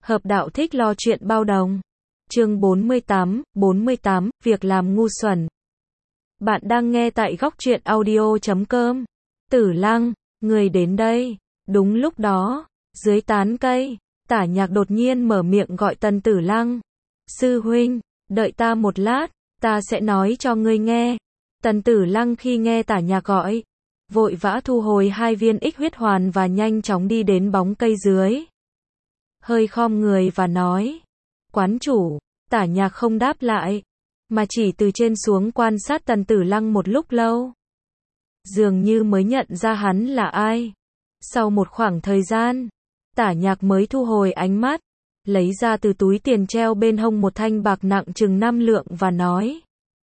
Hợp đạo thích lo chuyện bao đồng. Chương 48, việc làm ngu xuẩn. Bạn đang nghe tại góc truyện audio.com. Tử Lăng, người đến đây. Đúng lúc đó, dưới tán cây, Tả Nhạc đột nhiên mở miệng gọi Tần Tử Lăng. Sư huynh, đợi ta một lát, ta sẽ nói cho ngươi nghe. Tần Tử Lăng khi nghe Tả Nhạc gọi, vội vã thu hồi 2 viên ích huyết hoàn và nhanh chóng đi đến bóng cây dưới. Hơi khom người và nói, quán chủ. Tả Nhạc không đáp lại, mà chỉ từ trên xuống quan sát Tần Tử Lăng một lúc lâu. Dường như mới nhận ra hắn là ai. Sau một khoảng thời gian, Tả Nhạc mới thu hồi ánh mắt, lấy ra từ túi tiền treo bên hông một thanh bạc nặng chừng 5 lượng và nói,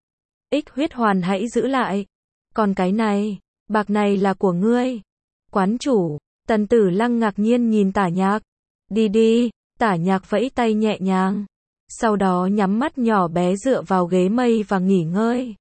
ích huyết hoàn hãy giữ lại, còn cái này, bạc này là của ngươi. Quán chủ. Tần Tử Lăng ngạc nhiên nhìn Tả Nhạc. Đi đi. Tả Nhạc vẫy tay nhẹ nhàng, sau đó nhắm mắt nhỏ bé dựa vào ghế mây và nghỉ ngơi.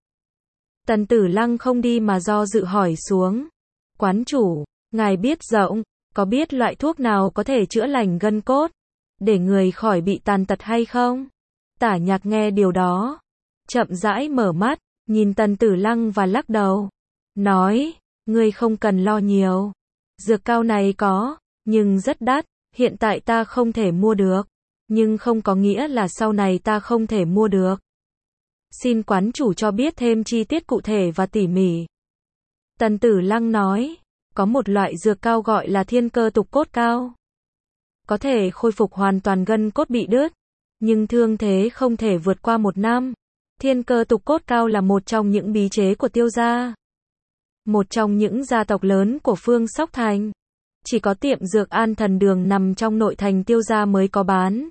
Tần Tử Lăng không đi mà do dự hỏi xuống, quán chủ, ngài biết rộng, có biết loại thuốc nào có thể chữa lành gân cốt, để người khỏi bị tàn tật hay không? Tả Nhạc nghe điều đó, chậm rãi mở mắt, nhìn Tần Tử Lăng và lắc đầu, nói, ngươi không cần lo nhiều. Dược cao này có, nhưng rất đắt, hiện tại ta không thể mua được, nhưng không có nghĩa là sau này ta không thể mua được. Xin quán chủ cho biết thêm chi tiết cụ thể và tỉ mỉ. Tần Tử Lăng nói, có một loại dược cao gọi là thiên cơ tục cốt cao. Có thể khôi phục hoàn toàn gân cốt bị đứt, nhưng thương thế không thể vượt qua 1 năm. Thiên cơ tục cốt cao là một trong những bí chế của Tiêu gia. Một trong những gia tộc lớn của Phương Sóc Thành. Chỉ có tiệm dược An Thần Đường nằm trong nội thành Tiêu gia mới có bán.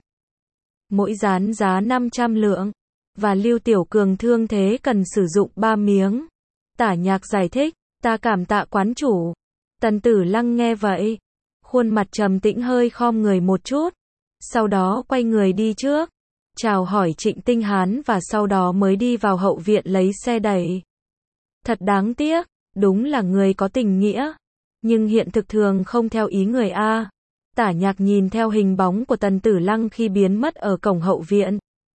Mỗi dán giá 500 lượng. Và Lưu Tiểu Cường thương thế cần sử dụng 3 miếng. Tả Nhạc giải thích, ta cảm tạ quán chủ. Tần Tử Lăng nghe vậy, khuôn mặt trầm tĩnh hơi khom người một chút. Sau đó quay người đi trước, chào hỏi Trịnh Tinh Hán và sau đó mới đi vào hậu viện lấy xe đẩy. Thật đáng tiếc, đúng là người có tình nghĩa. Nhưng hiện thực thường không theo ý người a. Tả Nhạc nhìn theo hình bóng của Tần Tử Lăng khi biến mất ở cổng hậu viện.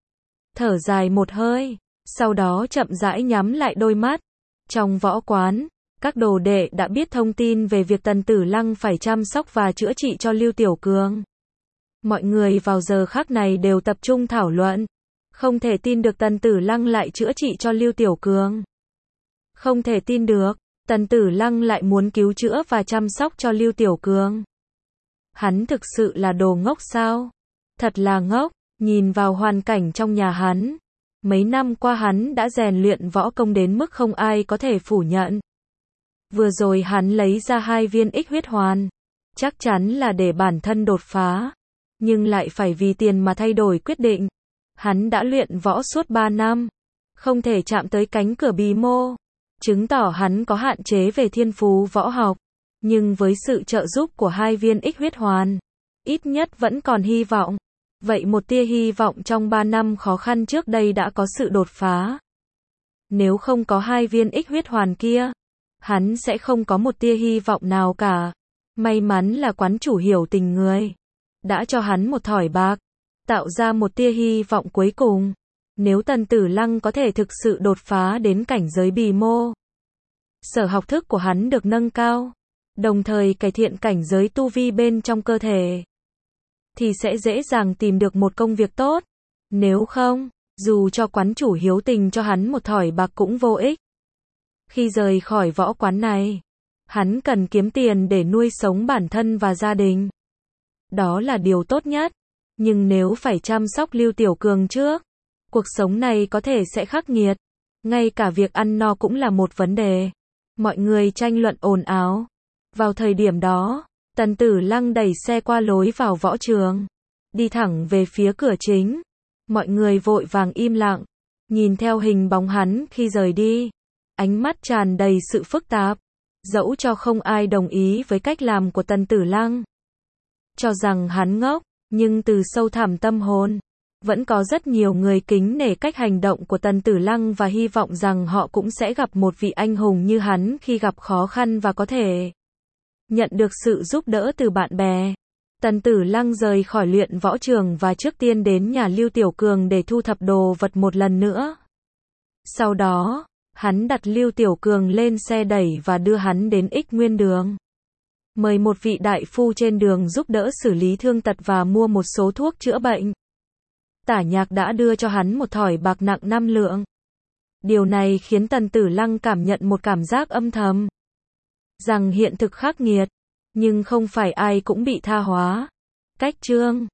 Thở dài một hơi, sau đó chậm rãi nhắm lại đôi mắt. Trong võ quán, các đồ đệ đã biết thông tin về việc Tần Tử Lăng phải chăm sóc và chữa trị cho Lưu Tiểu Cường. Mọi người vào giờ khắc này đều tập trung thảo luận. Không thể tin được Tần Tử Lăng lại chữa trị cho Lưu Tiểu Cường. Không thể tin được, Tần Tử Lăng lại muốn cứu chữa và chăm sóc cho Lưu Tiểu Cường. Hắn thực sự là đồ ngốc sao? Thật là ngốc, nhìn vào hoàn cảnh trong nhà hắn. Mấy năm qua hắn đã rèn luyện võ công đến mức không ai có thể phủ nhận. Vừa rồi hắn lấy ra 2 viên ích huyết hoàn. Chắc chắn là để bản thân đột phá. Nhưng lại phải vì tiền mà thay đổi quyết định. Hắn đã luyện võ suốt 3 năm. Không thể chạm tới cánh cửa bí mô. Chứng tỏ hắn có hạn chế về thiên phú võ học. Nhưng với sự trợ giúp của 2 viên ích huyết hoàn, ít nhất vẫn còn hy vọng. Vậy một tia hy vọng trong 3 năm khó khăn trước đây đã có sự đột phá. Nếu không có 2 viên ích huyết hoàn kia, hắn sẽ không có một tia hy vọng nào cả. May mắn là quán chủ hiểu tình người, đã cho hắn một thỏi bạc, tạo ra một tia hy vọng cuối cùng. Nếu Tần Tử Lăng có thể thực sự đột phá đến cảnh giới bì mô, sở học thức của hắn được nâng cao, đồng thời cải thiện cảnh giới tu vi bên trong cơ thể, thì sẽ dễ dàng tìm được một công việc tốt. Nếu không, dù cho quán chủ hiếu tình cho hắn một thỏi bạc cũng vô ích. Khi rời khỏi võ quán này, hắn cần kiếm tiền để nuôi sống bản thân và gia đình. Đó là điều tốt nhất. Nhưng nếu phải chăm sóc Lưu Tiểu Cường trước, cuộc sống này có thể sẽ khắc nghiệt. Ngay cả việc ăn no cũng là một vấn đề. Mọi người tranh luận ồn ào. Vào thời điểm đó, Tần Tử Lăng đẩy xe qua lối vào võ trường, đi thẳng về phía cửa chính. Mọi người vội vàng im lặng, nhìn theo hình bóng hắn khi rời đi. Ánh mắt tràn đầy sự phức tạp. Dẫu cho không ai đồng ý với cách làm của Tần Tử Lăng, cho rằng hắn ngốc, nhưng từ sâu thẳm tâm hồn, vẫn có rất nhiều người kính nể cách hành động của Tần Tử Lăng và hy vọng rằng họ cũng sẽ gặp một vị anh hùng như hắn khi gặp khó khăn và có thể nhận được sự giúp đỡ từ bạn bè. Tần Tử Lăng rời khỏi luyện võ trường và trước tiên đến nhà Lưu Tiểu Cường để thu thập đồ vật một lần nữa. Sau đó, hắn đặt Lưu Tiểu Cường lên xe đẩy và đưa hắn đến Ích Nguyên Đường. Mời một vị đại phu trên đường giúp đỡ xử lý thương tật và mua một số thuốc chữa bệnh. Tả Nhạc đã đưa cho hắn một thỏi bạc nặng 5 lượng. Điều này khiến Tần Tử Lăng cảm nhận một cảm giác âm thầm. Rằng hiện thực khắc nghiệt, nhưng không phải ai cũng bị tha hóa. Cách chương